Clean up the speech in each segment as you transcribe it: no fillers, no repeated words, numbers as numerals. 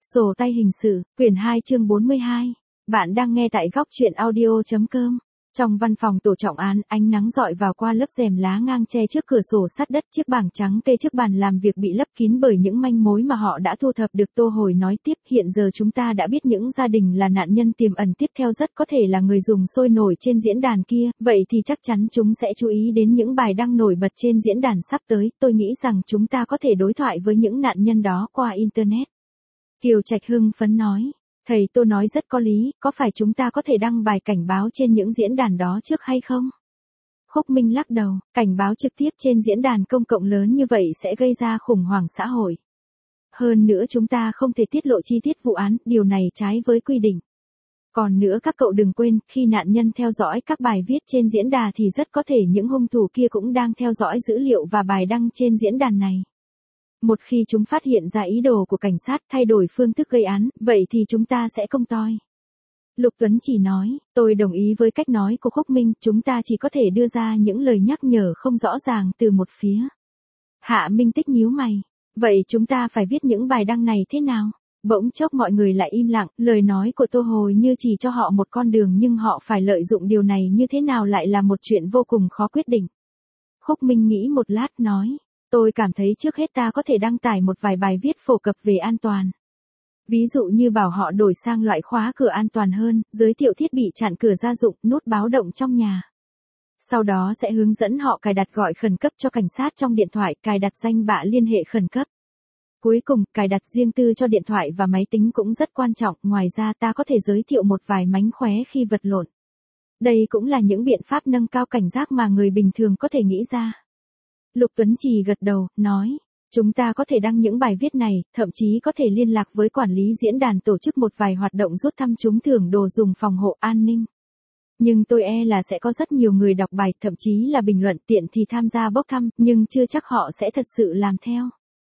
Sổ tay hình sự, quyển 2 chương 42. Bạn đang nghe tại góc truyện audio.com. Trong văn phòng tổ trọng án, ánh nắng rọi vào qua lớp rèm lá ngang che trước cửa sổ sắt đất, chiếc bảng trắng kê trước bàn làm việc bị lấp kín bởi những manh mối mà họ đã thu thập được. Tô Hồi nói tiếp, hiện giờ chúng ta đã biết những gia đình là nạn nhân tiềm ẩn tiếp theo rất có thể là người dùng sôi nổi trên diễn đàn kia, vậy thì chắc chắn chúng sẽ chú ý đến những bài đăng nổi bật trên diễn đàn sắp tới. Tôi nghĩ rằng chúng ta có thể đối thoại với những nạn nhân đó qua Internet. Kiều Trạch hưng phấn nói, thầy Tô nói rất có lý, có phải chúng ta có thể đăng bài cảnh báo trên những diễn đàn đó trước hay không? Khúc Minh lắc đầu, cảnh báo trực tiếp trên diễn đàn công cộng lớn như vậy sẽ gây ra khủng hoảng xã hội. Hơn nữa chúng ta không thể tiết lộ chi tiết vụ án, điều này trái với quy định. Còn nữa các cậu đừng quên, khi nạn nhân theo dõi các bài viết trên diễn đàn thì rất có thể những hung thủ kia cũng đang theo dõi dữ liệu và bài đăng trên diễn đàn này. Một khi chúng phát hiện ra ý đồ của cảnh sát thay đổi phương thức gây án, vậy thì chúng ta sẽ công toi. Lục Tuấn chỉ nói, tôi đồng ý với cách nói của Khúc Minh, chúng ta chỉ có thể đưa ra những lời nhắc nhở không rõ ràng từ một phía. Hạ Minh Tích nhíu mày, vậy chúng ta phải viết những bài đăng này thế nào? Bỗng chốc mọi người lại im lặng, lời nói của Tô Hồi như chỉ cho họ một con đường nhưng họ phải lợi dụng điều này như thế nào lại là một chuyện vô cùng khó quyết định. Khúc Minh nghĩ một lát nói. Tôi cảm thấy trước hết ta có thể đăng tải một vài bài viết phổ cập về an toàn. Ví dụ như bảo họ đổi sang loại khóa cửa an toàn hơn, giới thiệu thiết bị chặn cửa gia dụng, nút báo động trong nhà. Sau đó sẽ hướng dẫn họ cài đặt gọi khẩn cấp cho cảnh sát trong điện thoại, cài đặt danh bạ liên hệ khẩn cấp. Cuối cùng, cài đặt riêng tư cho điện thoại và máy tính cũng rất quan trọng, ngoài ra ta có thể giới thiệu một vài mánh khóe khi vật lộn. Đây cũng là những biện pháp nâng cao cảnh giác mà người bình thường có thể nghĩ ra. Lục Tuấn Trì gật đầu, nói, chúng ta có thể đăng những bài viết này, thậm chí có thể liên lạc với quản lý diễn đàn tổ chức một vài hoạt động rút thăm trúng thưởng đồ dùng phòng hộ an ninh. Nhưng tôi e là sẽ có rất nhiều người đọc bài, thậm chí là bình luận tiện thì tham gia bốc thăm, nhưng chưa chắc họ sẽ thật sự làm theo.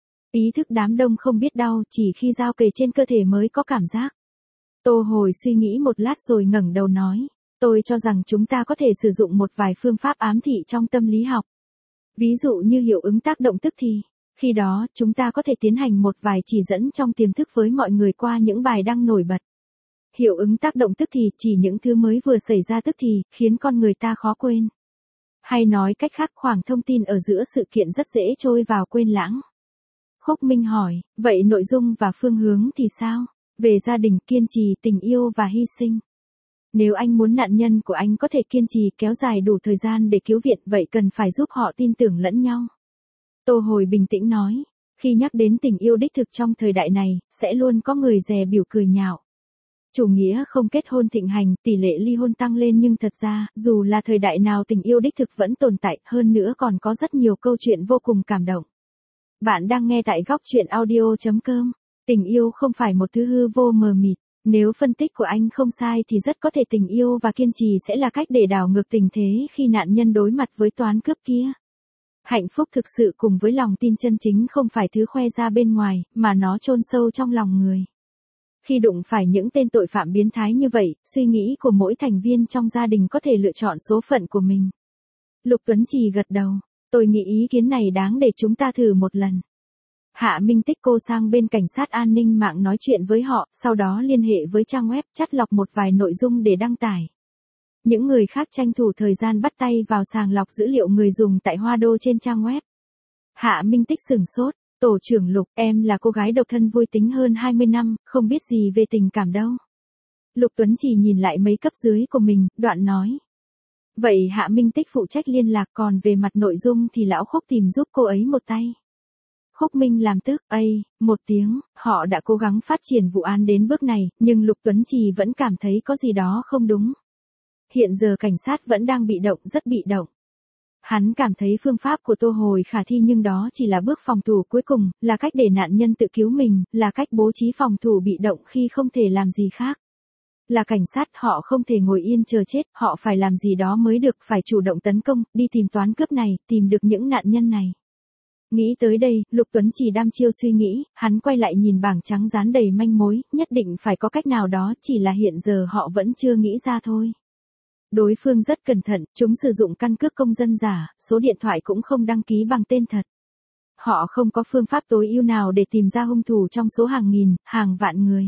Ý thức đám đông không biết đau, chỉ khi dao kề trên cơ thể mới có cảm giác. Tô Hồi suy nghĩ một lát rồi ngẩng đầu nói, tôi cho rằng chúng ta có thể sử dụng một vài phương pháp ám thị trong tâm lý học. Ví dụ như hiệu ứng tác động tức thì, khi đó, chúng ta có thể tiến hành một vài chỉ dẫn trong tiềm thức với mọi người qua những bài đăng nổi bật. Hiệu ứng tác động tức thì chỉ những thứ mới vừa xảy ra tức thì, khiến con người ta khó quên. Hay nói cách khác, khoảng thông tin ở giữa sự kiện rất dễ trôi vào quên lãng. Khúc Minh hỏi, vậy nội dung và phương hướng thì sao? Về gia đình, kiên trì, tình yêu và hy sinh. Nếu anh muốn nạn nhân của anh có thể kiên trì kéo dài đủ thời gian để cứu viện, vậy cần phải giúp họ tin tưởng lẫn nhau. Tô Hồi bình tĩnh nói, khi nhắc đến tình yêu đích thực trong thời đại này, sẽ luôn có người dè bỉu cười nhạo. Chủ nghĩa không kết hôn thịnh hành, tỷ lệ ly hôn tăng lên nhưng thật ra, dù là thời đại nào tình yêu đích thực vẫn tồn tại, hơn nữa còn có rất nhiều câu chuyện vô cùng cảm động. Bạn đang nghe tại góc truyện audio.com. Tình yêu không phải một thứ hư vô mờ mịt. Nếu phân tích của anh không sai thì rất có thể tình yêu và kiên trì sẽ là cách để đảo ngược tình thế khi nạn nhân đối mặt với toán cướp kia. Hạnh phúc thực sự cùng với lòng tin chân chính không phải thứ khoe ra bên ngoài, mà nó chôn sâu trong lòng người. Khi đụng phải những tên tội phạm biến thái như vậy, suy nghĩ của mỗi thành viên trong gia đình có thể lựa chọn số phận của mình. Lục Tuấn Trì gật đầu, tôi nghĩ ý kiến này đáng để chúng ta thử một lần. Hạ Minh Tích cô sang bên cảnh sát an ninh mạng nói chuyện với họ, sau đó liên hệ với trang web, chắt lọc một vài nội dung để đăng tải. Những người khác tranh thủ thời gian bắt tay vào sàng lọc dữ liệu người dùng tại Hoa Đô trên trang web. Hạ Minh Tích sửng sốt, tổ trưởng Lục, em là cô gái độc thân vui tính hơn 20 năm, không biết gì về tình cảm đâu. Lục Tuấn chỉ nhìn lại mấy cấp dưới của mình, đoạn nói. Vậy Hạ Minh Tích phụ trách liên lạc, còn về mặt nội dung thì lão Khúc tìm giúp cô ấy một tay. Khúc Minh làm tức, một tiếng, họ đã cố gắng phát triển vụ án đến bước này, nhưng Lục Tuấn Trì vẫn cảm thấy có gì đó không đúng. Hiện giờ cảnh sát vẫn đang bị động, rất bị động. Hắn cảm thấy phương pháp của Tô Hồi khả thi nhưng đó chỉ là bước phòng thủ cuối cùng, là cách để nạn nhân tự cứu mình, là cách bố trí phòng thủ bị động khi không thể làm gì khác. Là cảnh sát họ không thể ngồi yên chờ chết, họ phải làm gì đó mới được, phải chủ động tấn công, đi tìm toán cướp này, tìm được những nạn nhân này. Nghĩ tới đây, Lục Tuấn chỉ đăm chiêu suy nghĩ, hắn quay lại nhìn bảng trắng dán đầy manh mối, nhất định phải có cách nào đó, chỉ là hiện giờ họ vẫn chưa nghĩ ra thôi. Đối phương rất cẩn thận, chúng sử dụng căn cước công dân giả, số điện thoại cũng không đăng ký bằng tên thật. Họ không có phương pháp tối ưu nào để tìm ra hung thủ trong số hàng nghìn, hàng vạn người.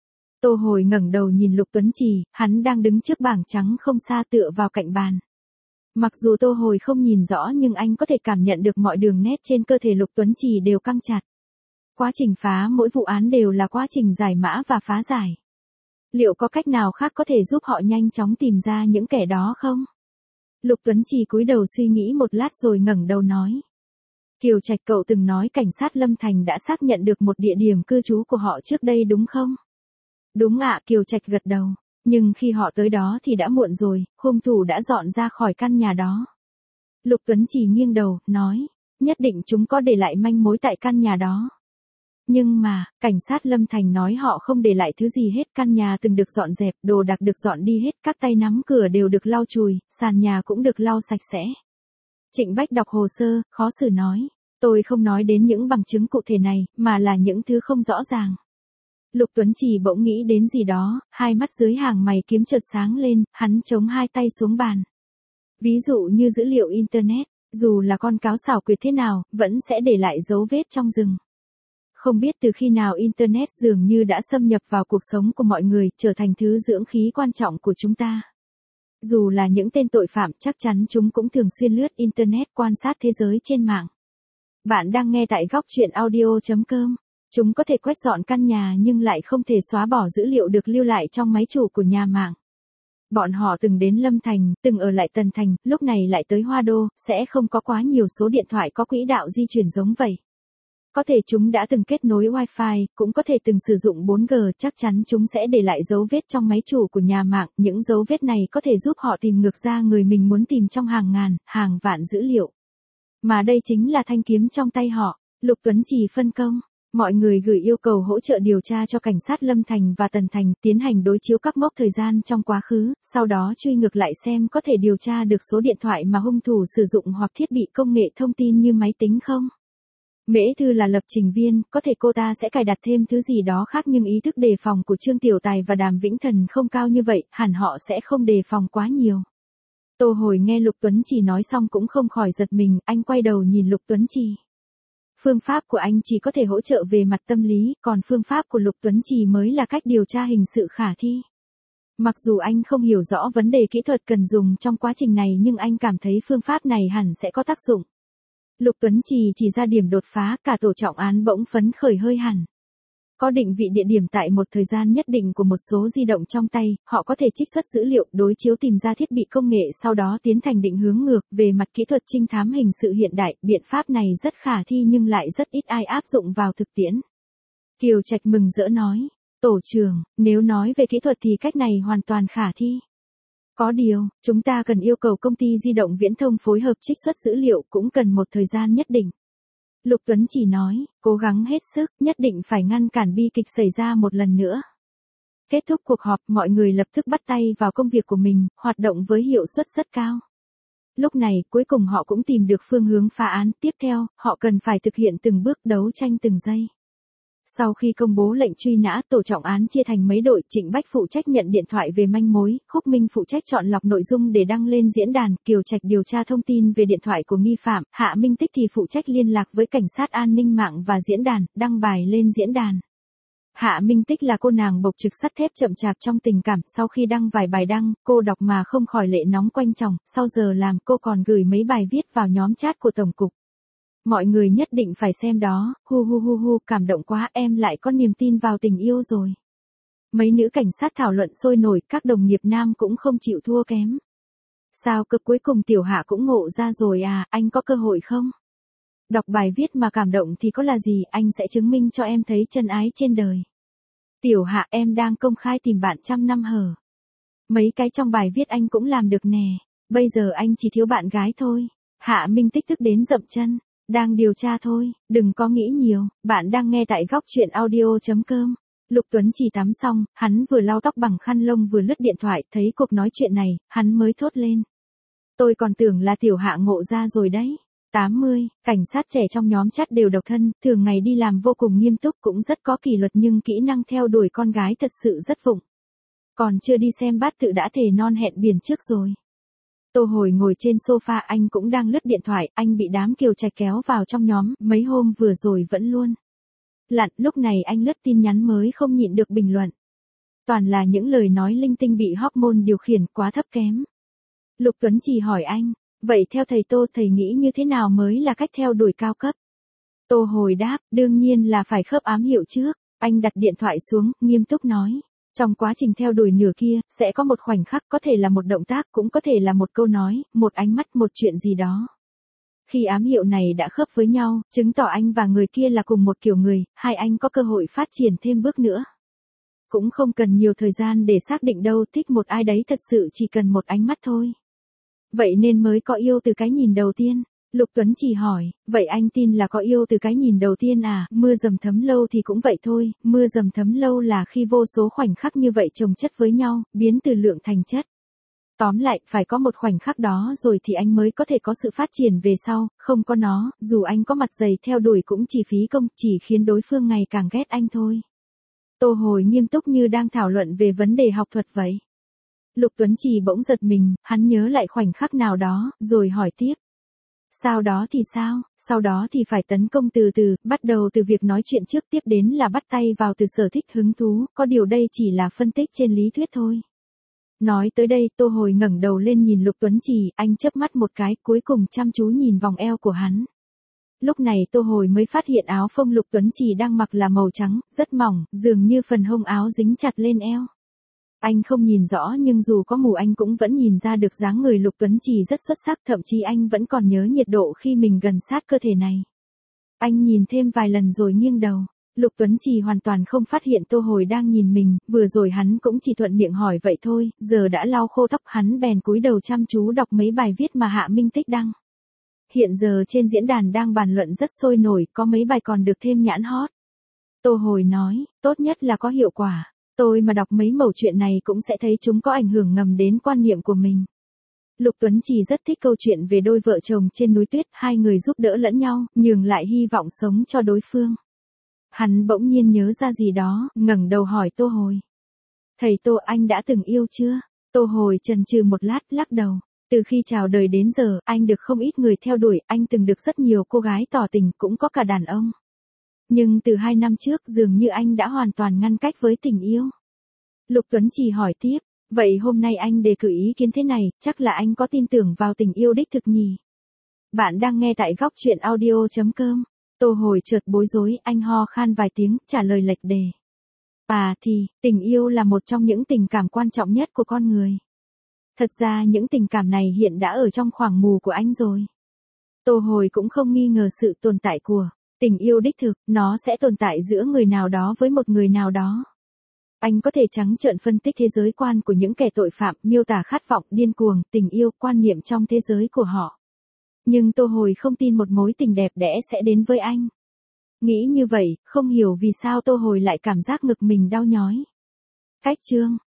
Tô Hồi ngẩng đầu nhìn Lục Tuấn Trì, hắn đang đứng trước bảng trắng không xa tựa vào cạnh bàn. Mặc dù Tô Hồi không nhìn rõ nhưng anh có thể cảm nhận được mọi đường nét trên cơ thể Lục Tuấn Trì đều căng chặt. Quá trình phá mỗi vụ án đều là quá trình giải mã và phá giải. Liệu có cách nào khác có thể giúp họ nhanh chóng tìm ra những kẻ đó không? Lục Tuấn Trì cúi đầu suy nghĩ một lát rồi ngẩng đầu nói. Kiều Trạch, cậu từng nói cảnh sát Lâm Thành đã xác nhận được một địa điểm cư trú của họ trước đây đúng không? Đúng ạ, Kiều Trạch gật đầu. Nhưng khi họ tới đó thì đã muộn rồi, hung thủ đã dọn ra khỏi căn nhà đó. Lục Tuấn Trì nghiêng đầu, nói. Nhất định chúng có để lại manh mối tại căn nhà đó. Nhưng mà, cảnh sát Lâm Thành nói họ không để lại thứ gì hết, căn nhà từng được dọn dẹp, đồ đạc được dọn đi hết, các tay nắm cửa đều được lau chùi, sàn nhà cũng được lau sạch sẽ. Trịnh Bách đọc hồ sơ, khó xử nói. Tôi không nói đến những bằng chứng cụ thể này, mà là những thứ không rõ ràng. Lục Tuấn Trì bỗng nghĩ đến gì đó, hai mắt dưới hàng mày kiếm chợt sáng lên, hắn chống hai tay xuống bàn. Ví dụ như dữ liệu Internet, dù là con cáo xảo quyệt thế nào, vẫn sẽ để lại dấu vết trong rừng. Không biết từ khi nào Internet dường như đã xâm nhập vào cuộc sống của mọi người, trở thành thứ dưỡng khí quan trọng của chúng ta. Dù là những tên tội phạm, chắc chắn chúng cũng thường xuyên lướt Internet quan sát thế giới trên mạng. Bạn đang nghe tại góc truyện audio.com. Chúng có thể quét dọn căn nhà nhưng lại không thể xóa bỏ dữ liệu được lưu lại trong máy chủ của nhà mạng. Bọn họ từng đến Lâm Thành, từng ở lại Tân Thành, lúc này lại tới Hoa Đô, sẽ không có quá nhiều số điện thoại có quỹ đạo di chuyển giống vậy. Có thể chúng đã từng kết nối Wi-Fi, cũng có thể từng sử dụng 4G, chắc chắn chúng sẽ để lại dấu vết trong máy chủ của nhà mạng. Những dấu vết này có thể giúp họ tìm ngược ra người mình muốn tìm trong hàng ngàn, hàng vạn dữ liệu. Mà đây chính là thanh kiếm trong tay họ. Lục Tuấn Trì phân công. Mọi người gửi yêu cầu hỗ trợ điều tra cho cảnh sát Lâm Thành và Tần Thành, tiến hành đối chiếu các mốc thời gian trong quá khứ, sau đó truy ngược lại xem có thể điều tra được số điện thoại mà hung thủ sử dụng hoặc thiết bị công nghệ thông tin như máy tính không. Mễ Thư là lập trình viên, có thể cô ta sẽ cài đặt thêm thứ gì đó khác nhưng ý thức đề phòng của Trương Tiểu Tài và Đàm Vĩnh Thần không cao như vậy, hẳn họ sẽ không đề phòng quá nhiều. Tô Hồi nghe Lục Tuấn Trì nói xong cũng không khỏi giật mình, anh quay đầu nhìn Lục Tuấn Trì. Phương pháp của anh chỉ có thể hỗ trợ về mặt tâm lý, còn phương pháp của Lục Tuấn Trì mới là cách điều tra hình sự khả thi. Mặc dù anh không hiểu rõ vấn đề kỹ thuật cần dùng trong quá trình này nhưng anh cảm thấy phương pháp này hẳn sẽ có tác dụng. Lục Tuấn Trì chỉ ra điểm đột phá, cả tổ trọng án bỗng phấn khởi hơi hẳn. Có định vị địa điểm tại một thời gian nhất định của một số di động trong tay, họ có thể trích xuất dữ liệu, đối chiếu tìm ra thiết bị công nghệ sau đó tiến hành định hướng ngược. Về mặt kỹ thuật trinh thám hình sự hiện đại, biện pháp này rất khả thi nhưng lại rất ít ai áp dụng vào thực tiễn. Kiều Trạch mừng rỡ nói, tổ trưởng, nếu nói về kỹ thuật thì cách này hoàn toàn khả thi. Có điều, chúng ta cần yêu cầu công ty di động viễn thông phối hợp trích xuất dữ liệu cũng cần một thời gian nhất định. Lục Tuấn chỉ nói, cố gắng hết sức, nhất định phải ngăn cản bi kịch xảy ra một lần nữa. Kết thúc cuộc họp, mọi người lập tức bắt tay vào công việc của mình, hoạt động với hiệu suất rất cao. Lúc này, cuối cùng họ cũng tìm được phương hướng phá án, tiếp theo, họ cần phải thực hiện từng bước đấu tranh từng giây. Sau khi công bố lệnh truy nã, tổ trọng án chia thành mấy đội, Trịnh Bách phụ trách nhận điện thoại về manh mối, Khúc Minh phụ trách chọn lọc nội dung để đăng lên diễn đàn, Kiều Trạch điều tra thông tin về điện thoại của nghi phạm, Hạ Minh Tích thì phụ trách liên lạc với cảnh sát an ninh mạng và diễn đàn, đăng bài lên diễn đàn. Hạ Minh Tích là cô nàng bộc trực sắt thép chậm chạp trong tình cảm, sau khi đăng vài bài đăng, cô đọc mà không khỏi lệ nóng quanh chồng, sau giờ làm cô còn gửi mấy bài viết vào nhóm chat của Tổng cục. Mọi người nhất định phải xem đó, hu, cảm động quá, em lại có niềm tin vào tình yêu rồi. Mấy nữ cảnh sát thảo luận sôi nổi, các đồng nghiệp nam cũng không chịu thua kém. Sao cực cuối cùng Tiểu Hạ cũng ngộ ra rồi à, anh có cơ hội không? Đọc bài viết mà cảm động thì có là gì, anh sẽ chứng minh cho em thấy chân ái trên đời. Tiểu Hạ, em đang công khai tìm bạn trăm năm hở. Mấy cái trong bài viết anh cũng làm được nè, bây giờ anh chỉ thiếu bạn gái thôi. Hạ Minh Tích tức đến dậm chân. Đang điều tra thôi, đừng có nghĩ nhiều, bạn đang nghe tại góc truyện audio.com. Lục Tuấn chỉ tắm xong, hắn vừa lau tóc bằng khăn lông vừa lướt điện thoại, thấy cuộc nói chuyện này, hắn mới thốt lên. Tôi còn tưởng là Tiểu Hạ ngộ ra rồi đấy. 80, cảnh sát trẻ trong nhóm chat đều độc thân, thường ngày đi làm vô cùng nghiêm túc cũng rất có kỷ luật nhưng kỹ năng theo đuổi con gái thật sự rất vụng. Còn chưa đi xem bát tự đã thề non hẹn biển trước rồi. Tô Hồi ngồi trên sofa, anh cũng đang lướt điện thoại, anh bị đám Kiều Trạch kéo vào trong nhóm, mấy hôm vừa rồi vẫn luôn lặn, lúc này anh lướt tin nhắn mới không nhịn được bình luận. Toàn là những lời nói linh tinh bị hormone điều khiển, quá thấp kém. Lục Tuấn Trì hỏi anh, vậy theo thầy Tô, thầy nghĩ như thế nào mới là cách theo đuổi cao cấp? Tô Hồi đáp, đương nhiên là phải khớp ám hiệu trước. Anh đặt điện thoại xuống, nghiêm túc nói. Trong quá trình theo đuổi nửa kia, sẽ có một khoảnh khắc, có thể là một động tác, cũng có thể là một câu nói, một ánh mắt, một chuyện gì đó. Khi ám hiệu này đã khớp với nhau, chứng tỏ anh và người kia là cùng một kiểu người, hai anh có cơ hội phát triển thêm bước nữa. Cũng không cần nhiều thời gian để xác định đâu, thích một ai đấy thật sự chỉ cần một ánh mắt thôi. Vậy nên mới có yêu từ cái nhìn đầu tiên. Lục Tuấn Trì hỏi, vậy anh tin là có yêu từ cái nhìn đầu tiên à? Mưa dầm thấm lâu thì cũng vậy thôi, mưa dầm thấm lâu là khi vô số khoảnh khắc như vậy chồng chất với nhau, biến từ lượng thành chất. Tóm lại, phải có một khoảnh khắc đó rồi thì anh mới có thể có sự phát triển về sau, không có nó, dù anh có mặt dày theo đuổi cũng chỉ phí công, chỉ khiến đối phương ngày càng ghét anh thôi. Tô Hồi nghiêm túc như đang thảo luận về vấn đề học thuật vậy. Lục Tuấn Trì bỗng giật mình, hắn nhớ lại khoảnh khắc nào đó, rồi hỏi tiếp. Sau đó thì sao? Sau đó thì phải tấn công từ từ, bắt đầu từ việc nói chuyện trước, tiếp đến là bắt tay vào từ sở thích hứng thú, có điều đây chỉ là phân tích trên lý thuyết thôi. Nói tới đây, Tô Hồi ngẩng đầu lên nhìn Lục Tuấn Trì, anh chớp mắt một cái, cuối cùng chăm chú nhìn vòng eo của hắn. Lúc này Tô Hồi mới phát hiện áo phông Lục Tuấn Trì đang mặc là màu trắng, rất mỏng, dường như phần hông áo dính chặt lên eo. Anh không nhìn rõ nhưng dù có mù anh cũng vẫn nhìn ra được dáng người Lục Tuấn Trì rất xuất sắc, thậm chí anh vẫn còn nhớ nhiệt độ khi mình gần sát cơ thể này. Anh nhìn thêm vài lần rồi nghiêng đầu. Lục Tuấn Trì hoàn toàn không phát hiện Tô Hồi đang nhìn mình, vừa rồi hắn cũng chỉ thuận miệng hỏi vậy thôi, giờ đã lau khô tóc hắn bèn cúi đầu chăm chú đọc mấy bài viết mà Hạ Minh Tích đăng. Hiện giờ trên diễn đàn đang bàn luận rất sôi nổi, có mấy bài còn được thêm nhãn hot. Tô Hồi nói, tốt nhất là có hiệu quả. Tôi mà đọc mấy mẩu chuyện này cũng sẽ thấy chúng có ảnh hưởng ngầm đến quan niệm của mình. Lục Tuấn Trì rất thích câu chuyện về đôi vợ chồng trên núi tuyết, hai người giúp đỡ lẫn nhau, nhường lại hy vọng sống cho đối phương. Hắn bỗng nhiên nhớ ra gì đó, ngẩng đầu hỏi Tô Hồi. Thầy Tô, anh đã từng yêu chưa? Tô Hồi chần chừ một lát, lắc đầu. Từ khi chào đời đến giờ, anh được không ít người theo đuổi, anh từng được rất nhiều cô gái tỏ tình, cũng có cả đàn ông. Nhưng từ 2 năm trước dường như anh đã hoàn toàn ngăn cách với tình yêu. Lục Tuấn Trì hỏi tiếp, vậy hôm nay anh đề cử ý kiến thế này, chắc là anh có tin tưởng vào tình yêu đích thực nhỉ? Bạn đang nghe tại góc truyện audio.com. Tô Hồi chợt bối rối, anh ho khan vài tiếng, trả lời lệch đề. Thì, tình yêu là một trong những tình cảm quan trọng nhất của con người. Thật ra những tình cảm này hiện đã ở trong khoảng mù của anh rồi. Tô Hồi cũng không nghi ngờ sự tồn tại của tình yêu đích thực, nó sẽ tồn tại giữa người nào đó với một người nào đó. Anh có thể trắng trợn phân tích thế giới quan của những kẻ tội phạm, miêu tả khát vọng, điên cuồng, tình yêu, quan niệm trong thế giới của họ. Nhưng Tô Hồi không tin một mối tình đẹp đẽ sẽ đến với anh. Nghĩ như vậy, không hiểu vì sao Tô Hồi lại cảm giác ngực mình đau nhói. Cách chương